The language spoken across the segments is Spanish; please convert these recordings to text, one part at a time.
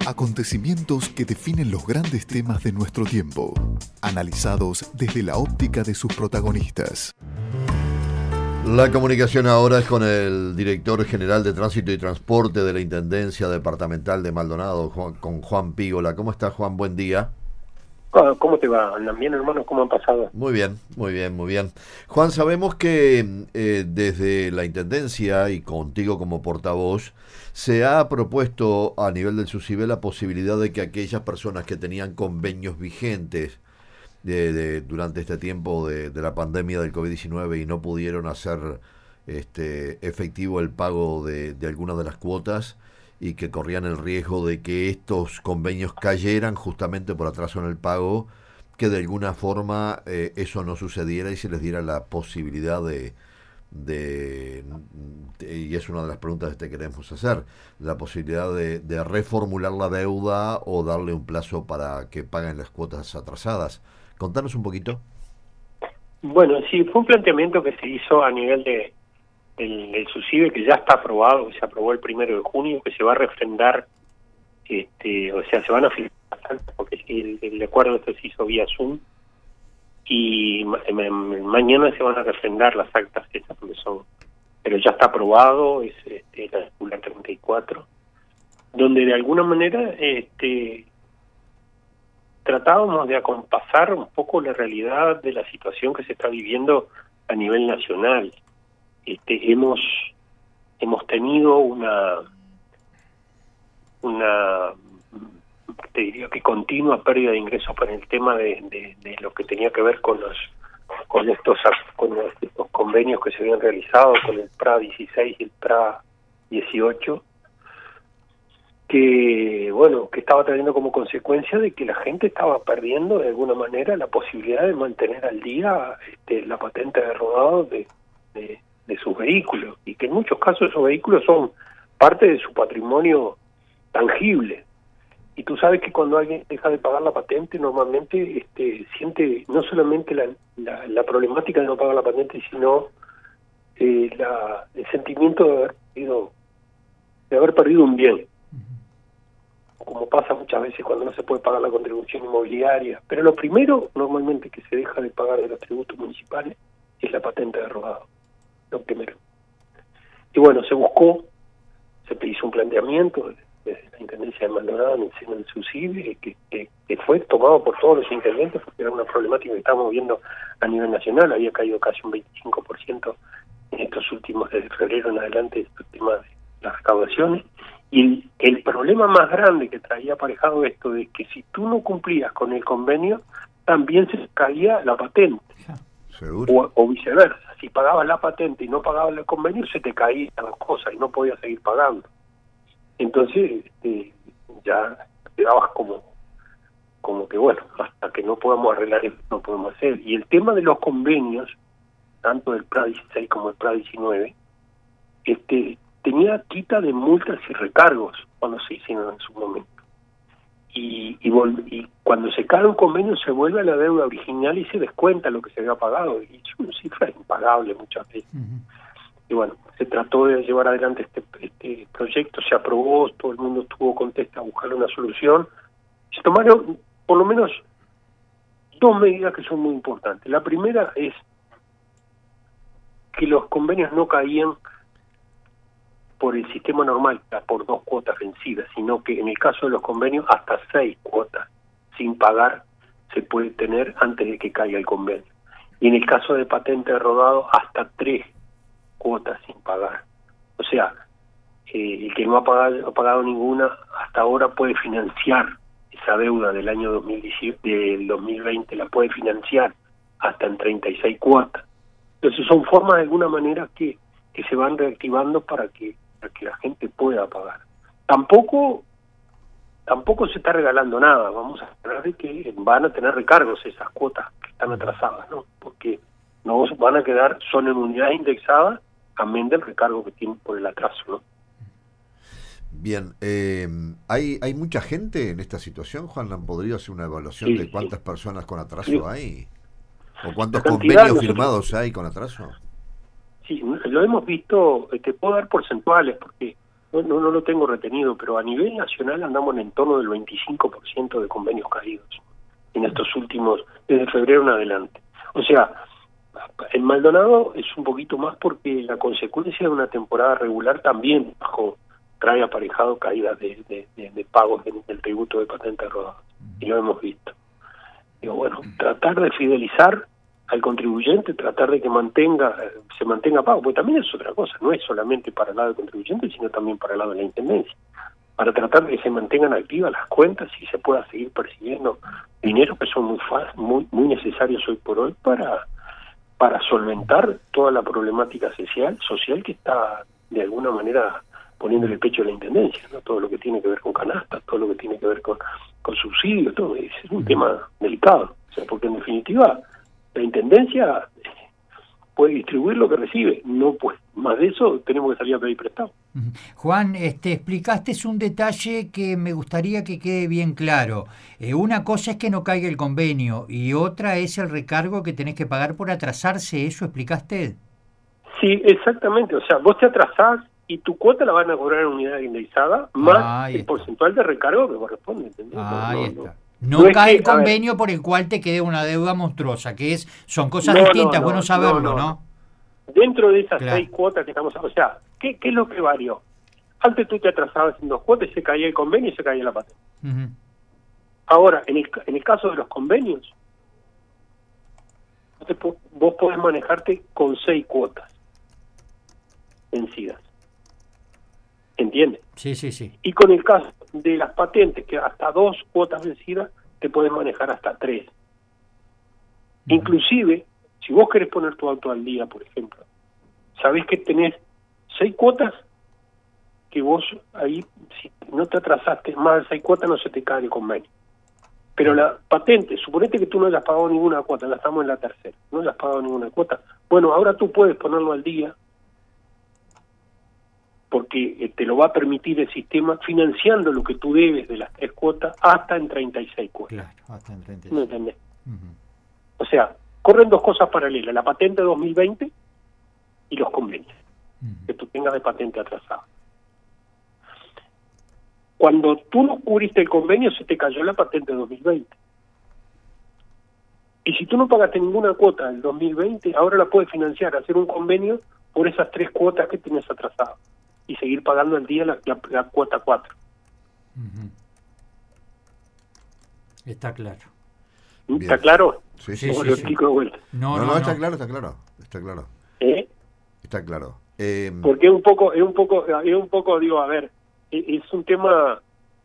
Acontecimientos que definen los grandes temas de nuestro tiempo, analizados desde la óptica de sus protagonistas. La comunicación ahora es con el director general de Tránsito y Transporte de la Intendencia Departamental de Maldonado, con Juan Pígola. ¿Cómo está, Juan? Buen día. ¿Cómo te va? ¿Andan bien, hermano? ¿Cómo han pasado? Muy bien, muy bien, muy bien. Juan, sabemos que desde la Intendencia y contigo como portavoz, se ha propuesto a nivel del SUSIBE la posibilidad de que aquellas personas que tenían convenios vigentes durante este tiempo de la pandemia del COVID-19 y no pudieron hacer efectivo el pago de algunas de las cuotas y que corrían el riesgo de que estos convenios cayeran justamente por atraso en el pago, que de alguna forma eso no sucediera y se les diera la posibilidad y es una de las preguntas que te queremos hacer, la posibilidad de reformular la deuda o darle un plazo para que paguen las cuotas atrasadas. Contanos un poquito. Bueno, sí, fue un planteamiento que se hizo a nivel del SUSIBE, que ya está aprobado, que se aprobó el 1 de junio, que se va a refrendar, o sea, se van a firmar, porque el acuerdo este se hizo vía Zoom, y mañana se van a refrendar las actas esas, porque pero ya está aprobado, es la circular 34, donde de alguna manera tratábamos de acompasar un poco la realidad de la situación que se está viviendo a nivel nacional. Hemos tenido una te diría que continua pérdida de ingresos por el tema de lo que tenía que ver con estos convenios que se habían realizado con el PRA 16 y el PRA 18, que estaba trayendo como consecuencia de que la gente estaba perdiendo de alguna manera la posibilidad de mantener al día la patente de rodado de sus vehículos, y que en muchos casos esos vehículos son parte de su patrimonio tangible. Y tú sabes que cuando alguien deja de pagar la patente, normalmente siente no solamente la problemática de no pagar la patente, sino el sentimiento de haber perdido un bien, como pasa muchas veces cuando no se puede pagar la contribución inmobiliaria. Pero lo primero normalmente que se deja de pagar de los tributos municipales es la patente de rodado, lo primero. Y bueno, se hizo un planteamiento desde la Intendencia de Maldonado en el seno del SUSIBE, que fue tomado por todos los intendentes, porque era una problemática que estábamos viendo a nivel nacional. Había caído casi un 25% en estos últimos, desde febrero en adelante, estos temas de las recaudaciones. Y el problema más grande que traía aparejado esto de que si tú no cumplías con el convenio, también se caía la patente. ¿Seguro? O viceversa. Si pagabas la patente y no pagabas el convenio, se te caían las cosas y no podías seguir pagando. Entonces, ya quedabas como que, bueno, hasta que no podamos arreglar esto, no podemos hacer. Y el tema de los convenios, tanto del PRA 16 como el PRA 19, tenía quita de multas y recargos cuando se hicieron en su momento. Y cuando se cae un convenio se vuelve a la deuda original y se descuenta lo que se había pagado, y es una cifra impagable muchas veces. Uh-huh. Y bueno, se trató de llevar adelante este proyecto, se aprobó, todo el mundo estuvo contento a buscar una solución. Se tomaron por lo menos dos medidas que son muy importantes. La primera es que los convenios no caían por el sistema normal, por 2 cuotas vencidas, sino que en el caso de los convenios hasta 6 cuotas sin pagar se puede tener antes de que caiga el convenio. Y en el caso de patente de rodado hasta 3 cuotas sin pagar. O sea, el que no ha pagado ninguna hasta ahora puede financiar esa deuda del año 2020, la puede financiar hasta en 36 cuotas. Entonces son formas de alguna manera que se van reactivando para que la gente pueda pagar. Tampoco se está regalando nada. Vamos a esperar de que van a tener recargos esas cuotas que están atrasadas, ¿no? Porque no van a quedar, son en unidades indexadas, amén del recargo que tienen por el atraso, ¿no? Bien, ¿hay mucha gente en esta situación, Juan? ¿Han podido hacer una evaluación de cuántas personas con atraso hay? ¿O cuántos convenios firmados hay con atraso? Sí, lo hemos visto, te puedo dar porcentuales, porque no lo tengo retenido, pero a nivel nacional andamos en torno del 25% de convenios caídos en estos últimos, desde febrero en adelante. O sea, en Maldonado es un poquito más porque la consecuencia de una temporada regular también trae aparejado caídas de pagos del tributo de patentes rodadas, y lo hemos visto. Digo, bueno, tratar de fidelizar al contribuyente, tratar de que se mantenga pago, porque también es otra cosa, no es solamente para el lado del contribuyente, sino también para el lado de la Intendencia, para tratar de que se mantengan activas las cuentas y se pueda seguir percibiendo dinero que son muy necesarios hoy por hoy para solventar toda la problemática social que está de alguna manera poniéndole el pecho a la Intendencia, ¿no? Todo lo que tiene que ver con canastas, todo lo que tiene que ver con subsidios, todo es un tema delicado, o sea, porque en definitiva la Intendencia puede distribuir lo que recibe, no pues más de eso tenemos que salir a pedir prestado. Juan, explicaste un detalle que me gustaría que quede bien claro. Una cosa es que no caiga el convenio y otra es el recargo que tenés que pagar por atrasarse. ¿Eso explicaste? Sí, exactamente. O sea, vos te atrasás y tu cuota la van a cobrar en unidad indexada más el porcentual de recargo que corresponde. ¿Entendés? Ahí está. No cae el convenio por el cual te quede una deuda monstruosa, que son cosas distintas, bueno saberlo, ¿no? Dentro de esas 6 cuotas que estamos... O sea, ¿qué es lo que varió? Antes tú te atrasabas en 2 cuotas y se caía el convenio y se caía la patente. Uh-huh. Ahora, en el caso de los convenios, vos podés manejarte con 6 cuotas vencidas. ¿Entiendes? Sí. Y con el caso de las patentes, que hasta 2 cuotas vencidas, te puedes manejar hasta 3. Uh-huh. Inclusive, si vos querés poner tu auto al día, por ejemplo, sabés que tenés 6 cuotas que vos ahí, si no te atrasaste más de 6 cuotas, no se te cae el convenio. Pero la patente, suponete que tú no hayas pagado ninguna cuota, la estamos en la tercera, no hayas pagado ninguna cuota. Bueno, ahora tú puedes ponerlo al día, porque te lo va a permitir el sistema financiando lo que tú debes de las 3 cuotas hasta en 36 cuotas. Claro, hasta en 36. ¿Me entendés? Uh-huh. O sea, corren 2 cosas paralelas, la patente 2020 y los convenios, uh-huh, que tú tengas de patente atrasada. Cuando tú no cubriste el convenio, se te cayó la patente 2020. Y si tú no pagaste ninguna cuota del 2020, ahora la puedes financiar, hacer un convenio por esas 3 cuotas que tienes atrasadas y seguir pagando al día la cuota 4. Uh-huh. Está claro. Bien. ¿Está claro? Sí. Lo explico de vuelta. No, está claro. Está claro. Está claro. Porque es un poco, digo, a ver, es un tema,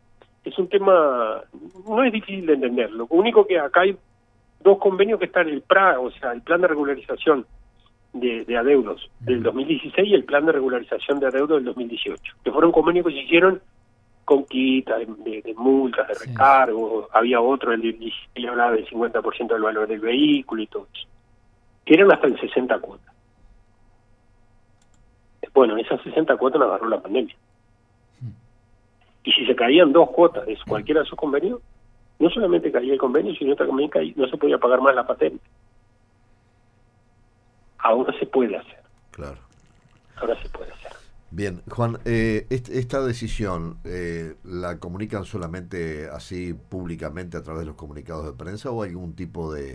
no es difícil de entender. Lo único que acá hay 2 convenios que están en el PRA, o sea, el plan de regularización de adeudos del 2016 y el plan de regularización de adeudos del 2018, que fueron convenios que se hicieron con quitas de multas, de recargo. Había otro, el de 16, hablaba del 50% del valor del vehículo y todo eso, que eran hasta en 60 cuotas. Bueno, esas 60 cuotas nos agarró la pandemia. Y si se caían 2 cuotas de cualquiera de esos convenios, no solamente caía el convenio, sino también no se podía pagar más la patente. Ahora se puede hacer. Claro. Ahora se puede hacer. Bien, Juan, esta decisión ¿la comunican solamente así públicamente a través de los comunicados de prensa o hay algún tipo de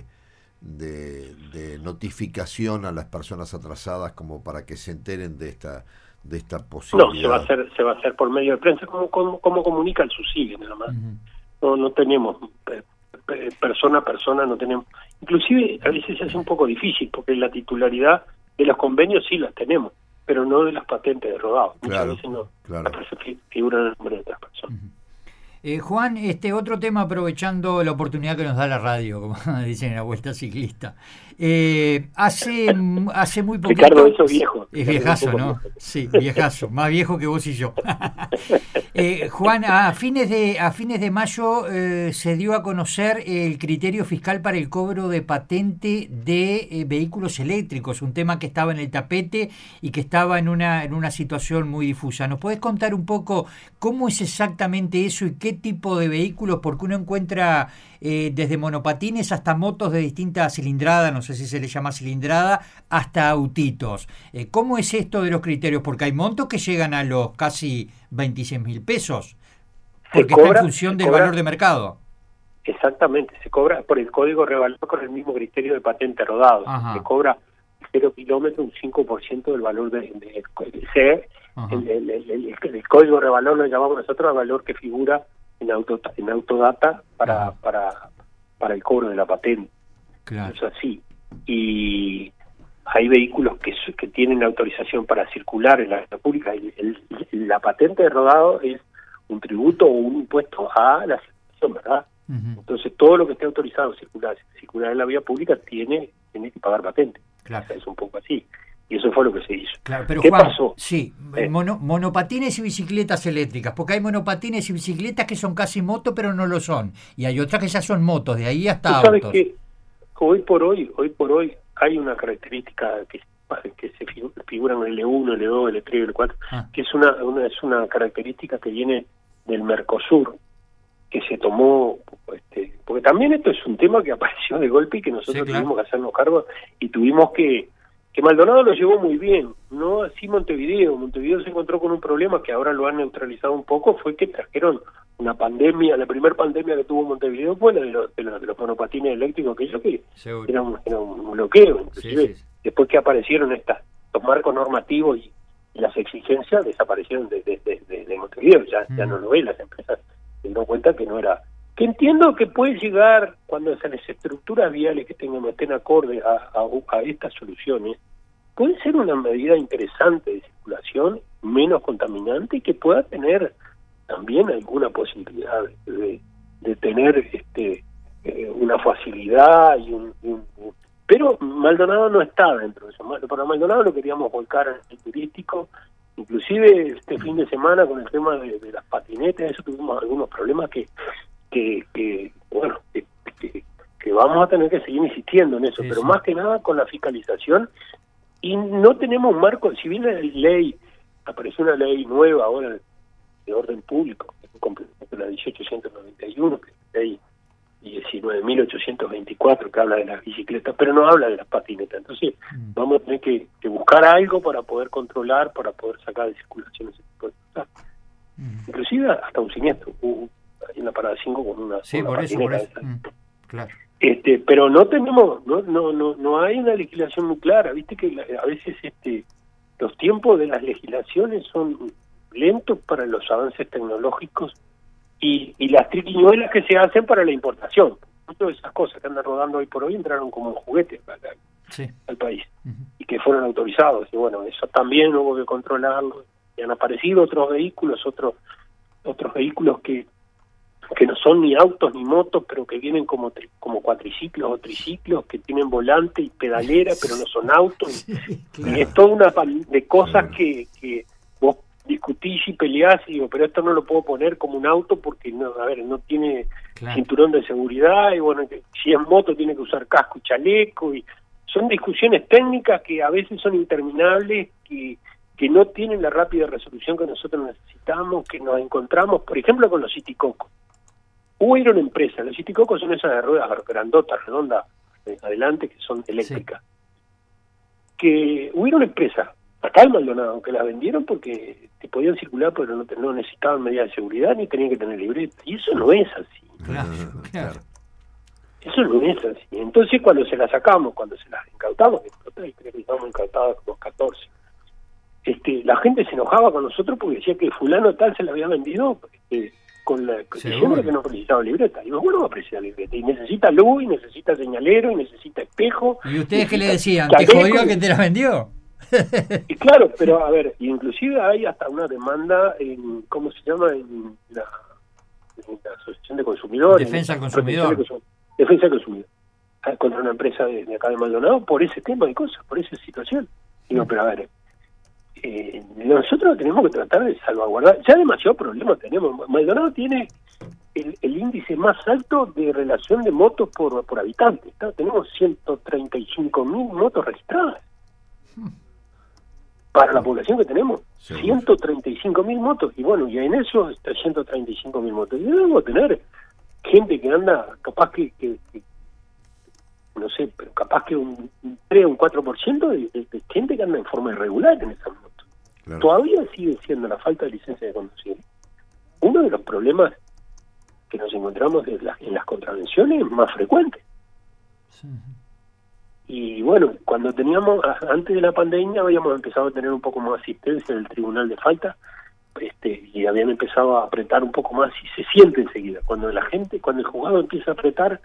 notificación a las personas atrasadas como para que se enteren de esta posibilidad? No, se va a hacer por medio de prensa, como comunica el subsidio, nada más. Uh-huh. No tenemos persona a persona, no tenemos. Inclusive a veces se hace un poco difícil porque la titularidad de los convenios sí las tenemos, pero no de las patentes de rodado. Muchas veces no. Claro. Figuran en el nombre de otras personas. Uh-huh. Juan, otro tema, aprovechando la oportunidad que nos da la radio, como dicen en la Vuelta Ciclista. Hace muy poquito... Ricardo, eso es viejo. Es viejazo, ¿no? Sí, viejazo, más viejo que vos y yo. Juan, a fines de mayo se dio a conocer el criterio fiscal para el cobro de patente de vehículos eléctricos, un tema que estaba en el tapete y que estaba en una situación muy difusa. ¿Nos podés contar un poco cómo es exactamente eso y qué tipo de vehículos? Porque uno encuentra desde monopatines hasta motos de distinta cilindrada, no sé si se le llama cilindrada, hasta autitos. ¿Cómo es esto de los criterios? Porque hay montos que llegan a los casi 26.000 pesos, porque está en función del valor de mercado. Exactamente, se cobra por el código revalor con el mismo criterio de patente rodado. Se cobra 0 kilómetros un 5% del valor del código revalor, lo llamamos nosotros al valor que figura en Autodata para el cobro de la patente. Claro. Es así. Y hay vehículos que tienen autorización para circular en la vía pública. La patente de rodado es un tributo o un impuesto a la circulación, ¿verdad? Entonces todo lo que esté autorizado a circular en la vía pública tiene que pagar patente. Claro. O sea, es un poco así. Y eso fue lo que se hizo. Claro, pero ¿Qué Juan, pasó? Sí, monopatines y bicicletas eléctricas, porque hay monopatines y bicicletas que son casi moto, pero no lo son. Y hay otras que ya son motos, de ahí hasta ¿Tú sabes autos. que hoy por hoy hay una característica que se figura en el L1, L2, L3, L4, que es una característica que viene del Mercosur, que se tomó, porque también esto es un tema que apareció de golpe y que nosotros tuvimos que hacernos cargo y tuvimos que Maldonado lo llevó muy bien, no así Montevideo se encontró con un problema que ahora lo han neutralizado un poco, fue que trajeron una pandemia, la primera pandemia que tuvo Montevideo fue la de los monopatines eléctricos, que era un bloqueo, inclusive después que aparecieron estos marcos normativos y las exigencias desaparecieron de Montevideo, ya no lo ven las empresas, se dieron cuenta que no era, que entiendo que puede llegar cuando se les estructuras viales que estén acorde a estas soluciones, puede ser una medida interesante de circulación, menos contaminante y que pueda tener también alguna posibilidad de tener una facilidad pero Maldonado no está dentro de eso. Para Maldonado lo queríamos volcar en el turístico, inclusive este fin de semana con el tema de las patinetas, eso tuvimos algunos problemas que vamos a tener que seguir insistiendo en eso, pero más que nada con la fiscalización, y no tenemos un marco, si bien apareció una ley nueva ahora de orden público, la 1891, que es la ley 19.824, que habla de las bicicletas, pero no habla de las patinetas, entonces vamos a tener que buscar algo para poder controlar, para poder sacar de circulación ese tipo de cosas. Inclusive hasta un siniestro, en la parada 5 con una patineta. Claro. Pero no tenemos, no hay una legislación muy clara, viste que a veces los tiempos de las legislaciones son lentos para los avances tecnológicos y las triquiñuelas que se hacen para la importación. Todas esas cosas que andan rodando hoy por hoy entraron como juguetes al país y que fueron autorizados, y bueno, eso también hubo que controlarlo, y han aparecido otros vehículos que no son ni autos ni motos, pero que vienen como cuatriciclos o triciclos, que tienen volante y pedalera, pero no son autos. Y es toda una de cosas que vos discutís y peleás y digo, pero esto no lo puedo poner como un auto porque no tiene cinturón de seguridad, y bueno, que si es moto tiene que usar casco y chaleco, y son discusiones técnicas que a veces son interminables, que no tienen la rápida resolución que nosotros necesitamos, que nos encontramos, por ejemplo, con los citicocos. Hubo una empresa, los citicocos son esas de ruedas grandotas, redondas, adelante, que son eléctricas. Que hubo una empresa, acá en Maldonado, que las vendieron porque te podían circular, pero no necesitaban medidas de seguridad ni tenían que tener libreta. Y eso no es así. Claro. Eso no es así. Entonces, cuando se las sacamos, cuando se las incautamos, creo que estábamos incautados como 14, la gente se enojaba con nosotros porque decía que fulano tal se la había vendido diciendo que no precisaba libreta. Y bueno, va a precisar libreta. Y necesita luz, y necesita señalero, y necesita espejo. ¿Y ustedes qué le decían? ¿Te jodió que te la vendió? Y claro, pero a ver, inclusive hay hasta una demanda en, ¿cómo se llama? En la Asociación de Consumidores. Defensa del Consumidor. Defensa del Consumidor. Contra una empresa de acá de Maldonado por ese tema de cosas, por esa situación. Digo, pero a ver, nosotros tenemos que tratar de salvaguardar. Ya demasiado problemas tenemos. Maldonado tiene el índice más alto de relación de motos por habitante. Tenemos 135.000 motos registradas. Para la población que tenemos, 135.000 motos. Y bueno, y en eso 335.000 motos. Y debemos tener gente que anda, capaz que no sé, pero capaz que un 3 o un 4% de gente que anda en forma irregular en esas motos. Claro. Todavía sigue siendo la falta de licencia de conducir uno de los problemas que nos encontramos en las contravenciones más frecuentes. Sí. Y bueno, cuando antes de la pandemia habíamos empezado a tener un poco más asistencia del Tribunal de Falta, y habían empezado a apretar un poco más y se siente enseguida. Cuando el juzgado empieza a apretar,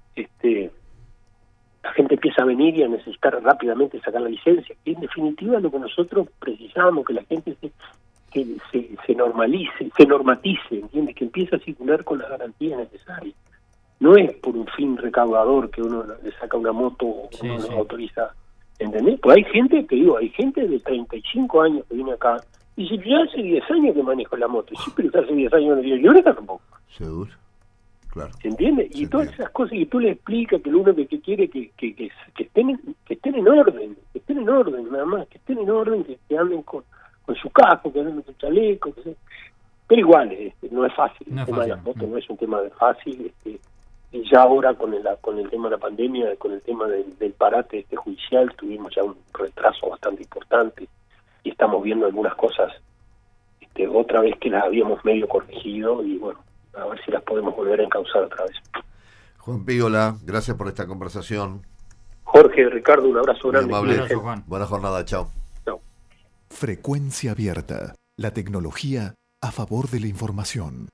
la gente empieza a venir y a necesitar rápidamente sacar la licencia. Y en definitiva lo que nosotros precisamos, que la gente se normalice, se normatice, ¿entiendes? Que empiece a circular con las garantías necesarias. No es por un fin recaudador que uno le saca una moto o uno lo autoriza, ¿entendés? Pues hay gente de 35 años que viene acá y dice, yo hace 10 años que manejo la moto. Sí, pero hace 10 años no digo, yo ahora tampoco. Seguro. Claro. ¿Se entiende? Y todas esas cosas, y tú le explicas que lo único que quiere que estén en orden, nada más, que estén en orden, que anden con su casco, que anden con su chaleco, pero igual, no es fácil. El tema de las motos no es un tema fácil, y ya ahora con el tema de la pandemia, con el tema del parate judicial, tuvimos ya un retraso bastante importante, y estamos viendo algunas cosas otra vez que las habíamos medio corregido, y bueno, a ver si las podemos volver a encauzar otra vez. Juan Pígola, gracias por esta conversación. Jorge, Ricardo, un abrazo grande. Muy amable. Buena jornada, chao. Chao. Frecuencia Abierta, la tecnología a favor de la información.